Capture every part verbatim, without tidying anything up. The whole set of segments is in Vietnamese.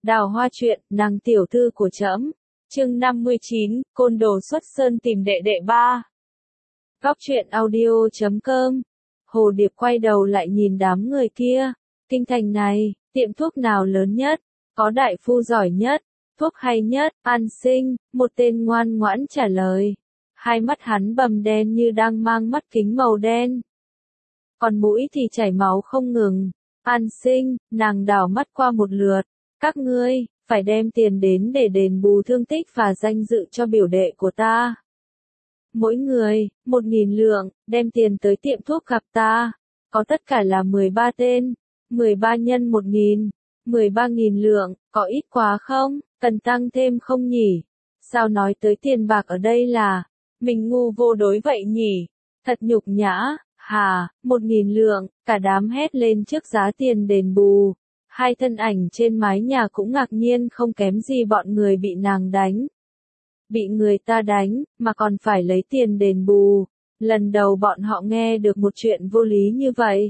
Đào Hoa truyện, nàng tiểu thư của trẫm. Chương năm mươi chín, côn đồ xuất sơn tìm đệ đệ ba. Góc truyện audio chấm com. Hồ Điệp quay đầu lại nhìn đám người kia. Kinh thành này, tiệm thuốc nào lớn nhất? Có đại phu giỏi nhất? Thuốc hay nhất? An Sinh, một tên ngoan ngoãn trả lời. Hai mắt hắn bầm đen như đang mang mắt kính màu đen. Còn mũi thì chảy máu không ngừng. An Sinh, nàng đảo mắt qua một lượt. Các ngươi, phải đem tiền đến để đền bù thương tích và danh dự cho biểu đệ của ta. Mỗi người, một nghìn lượng, đem tiền tới tiệm thuốc gặp ta. Có tất cả là mười ba tên. mười ba nhân một nghìn. mười ba nghìn lượng, có ít quá không? Cần tăng thêm không nhỉ? Sao nói tới tiền bạc ở đây là, mình ngu vô đối vậy nhỉ? Thật nhục nhã, hà, một nghìn lượng, cả đám hét lên trước giá tiền đền bù. Hai thân ảnh trên mái nhà cũng ngạc nhiên không kém gì bọn người bị nàng đánh. Bị người ta đánh, mà còn phải lấy tiền đền bù. Lần đầu bọn họ nghe được một chuyện vô lý như vậy.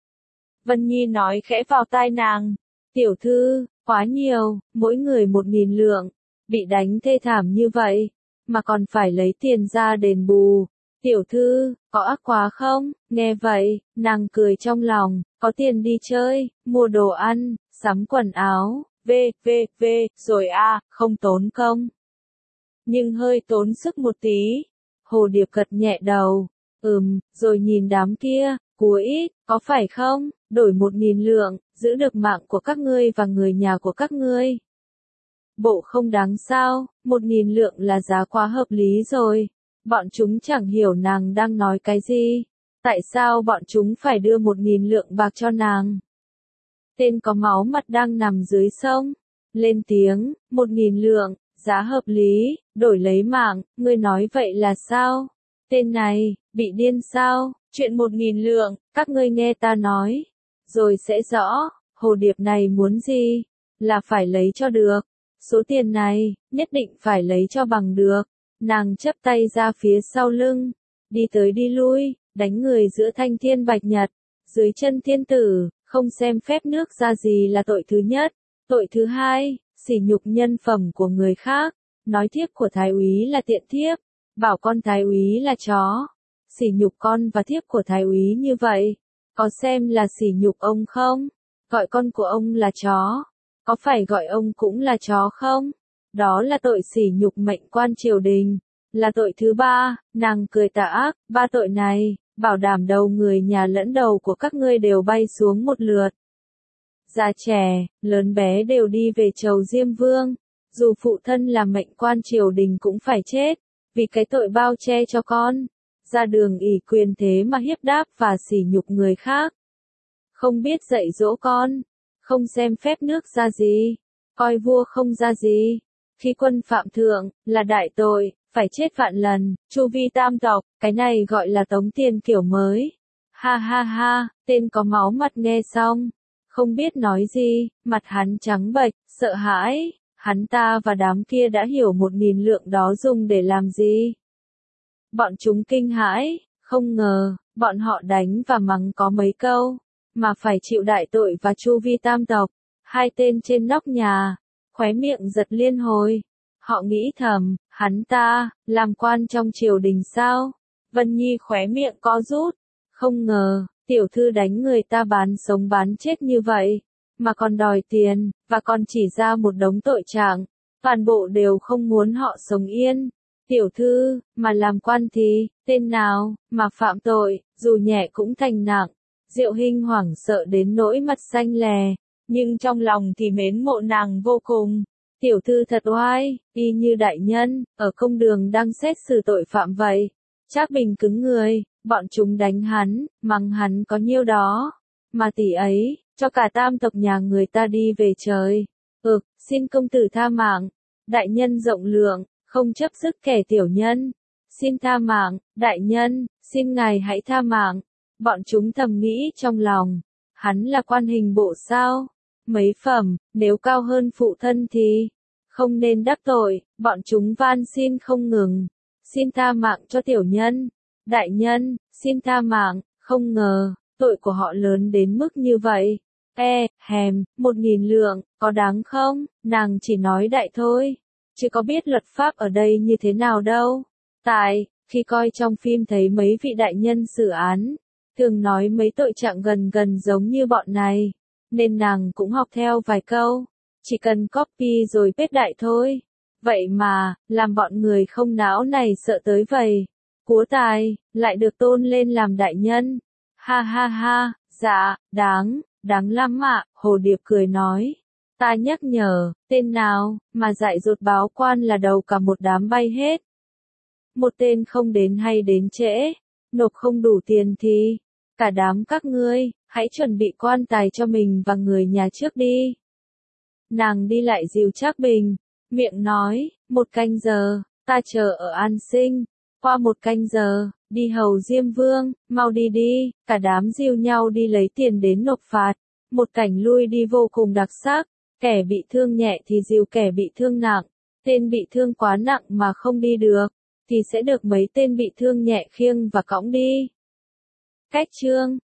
Vân Nhi nói khẽ vào tai nàng. Tiểu thư, quá nhiều, mỗi người một nghìn lượng. Bị đánh thê thảm như vậy, mà còn phải lấy tiền ra đền bù. Tiểu thư, có ác quá không? Nghe vậy, nàng cười trong lòng, có tiền đi chơi, mua đồ ăn, sắm quần áo, v, v, v, rồi a, à, không tốn công. Nhưng hơi tốn sức một tí. Hồ Điệp gật nhẹ đầu, ừm, rồi nhìn đám kia, của ít, có phải không? Đổi một nghìn lượng, giữ được mạng của các ngươi và người nhà của các ngươi. Bộ không đáng sao, một nghìn lượng là giá quá hợp lý rồi. Bọn chúng chẳng hiểu nàng đang nói cái gì. Tại sao bọn chúng phải đưa một nghìn lượng bạc cho nàng? Tên có máu mặt đang nằm dưới sông. Lên tiếng, một nghìn lượng, giá hợp lý, đổi lấy mạng, ngươi nói vậy là sao? Tên này, bị điên sao? Chuyện một nghìn lượng, các ngươi nghe ta nói. Rồi sẽ rõ, Hồ Điệp này muốn gì? Là phải lấy cho được. Số tiền này, nhất định phải lấy cho bằng được. Nàng chắp tay ra phía sau lưng, đi tới đi lui, đánh người giữa thanh thiên bạch nhật, dưới chân thiên tử, không xem phép nước ra gì là tội thứ nhất. Tội thứ hai, sỉ nhục nhân phẩm của người khác, nói thiếp của thái úy là tiện thiếp, bảo con thái úy là chó, sỉ nhục con và thiếp của thái úy như vậy, có xem là sỉ nhục ông không? Gọi con của ông là chó, có phải gọi ông cũng là chó không? Đó là tội sỉ nhục mệnh quan triều đình, là tội thứ ba. Nàng cười tà ác, ba tội này, bảo đảm đầu người nhà lẫn đầu của các ngươi đều bay xuống một lượt. Già trẻ, lớn bé đều đi về chầu Diêm Vương, dù phụ thân là mệnh quan triều đình cũng phải chết, vì cái tội bao che cho con, ra đường ỷ quyền thế mà hiếp đáp và sỉ nhục người khác. Không biết dạy dỗ con, không xem phép nước ra gì, coi vua không ra gì. Khi quân phạm thượng, là đại tội, phải chết vạn lần, chu vi tam tộc, cái này gọi là tống tiền kiểu mới. Ha ha ha, tên có máu mặt nghe xong, không biết nói gì, mặt hắn trắng bệch, sợ hãi, hắn ta và đám kia đã hiểu một nghìn lượng đó dùng để làm gì. Bọn chúng kinh hãi, không ngờ, bọn họ đánh và mắng có mấy câu, mà phải chịu đại tội và chu vi tam tộc. Hai tên trên nóc nhà, khóe miệng giật liên hồi. Họ nghĩ thầm, hắn ta, làm quan trong triều đình sao? Vân Nhi khóe miệng co rút. Không ngờ, tiểu thư đánh người ta bán sống bán chết như vậy, mà còn đòi tiền, và còn chỉ ra một đống tội trạng. Toàn bộ đều không muốn họ sống yên. Tiểu thư, mà làm quan thì, tên nào, mà phạm tội, dù nhẹ cũng thành nặng. Diệu Hinh hoảng sợ đến nỗi mặt xanh lè. Nhưng trong lòng thì mến mộ nàng vô cùng. Tiểu thư thật oai, y như đại nhân, ở công đường đang xét xử tội phạm vậy. Trác Bình cứng người, bọn chúng đánh hắn, mắng hắn có nhiêu đó. Mà tỷ ấy, cho cả tam tộc nhà người ta đi về trời. Ực, xin công tử tha mạng. Đại nhân rộng lượng, không chấp sức kẻ tiểu nhân. Xin tha mạng, đại nhân, xin ngài hãy tha mạng. Bọn chúng thầm nghĩ trong lòng, hắn là quan hình bộ sao? Mấy phẩm, nếu cao hơn phụ thân thì không nên đắc tội. Bọn chúng van xin không ngừng. Xin tha mạng cho tiểu nhân. Đại nhân, xin tha mạng. Không ngờ, tội của họ lớn đến mức như vậy. E, hèm, một nghìn lượng, có đáng không? Nàng chỉ nói đại thôi, chứ có biết luật pháp ở đây như thế nào đâu. Tại, khi coi trong phim thấy mấy vị đại nhân xử án, thường nói mấy tội trạng gần gần giống như bọn này, nên nàng cũng học theo vài câu, chỉ cần copy rồi paste đại thôi. Vậy mà, làm bọn người không não này sợ tới vậy. Cúa tài, lại được tôn lên làm đại nhân. Ha ha ha, dạ, đáng, đáng lắm ạ, Hồ Điệp cười nói. Ta nhắc nhở, tên nào, mà dại dột báo quan là đầu cả một đám bay hết. Một tên không đến hay đến trễ, nộp không đủ tiền thì, cả đám các ngươi, hãy chuẩn bị quan tài cho mình và người nhà trước đi. Nàng đi lại dìu Trác Bình, miệng nói, một canh giờ, ta chờ ở An Sinh, qua một canh giờ, đi hầu Diêm Vương, mau đi đi, cả đám dìu nhau đi lấy tiền đến nộp phạt, một cảnh lui đi vô cùng đặc sắc, kẻ bị thương nhẹ thì dìu kẻ bị thương nặng, tên bị thương quá nặng mà không đi được, thì sẽ được mấy tên bị thương nhẹ khiêng và cõng đi. Cách chương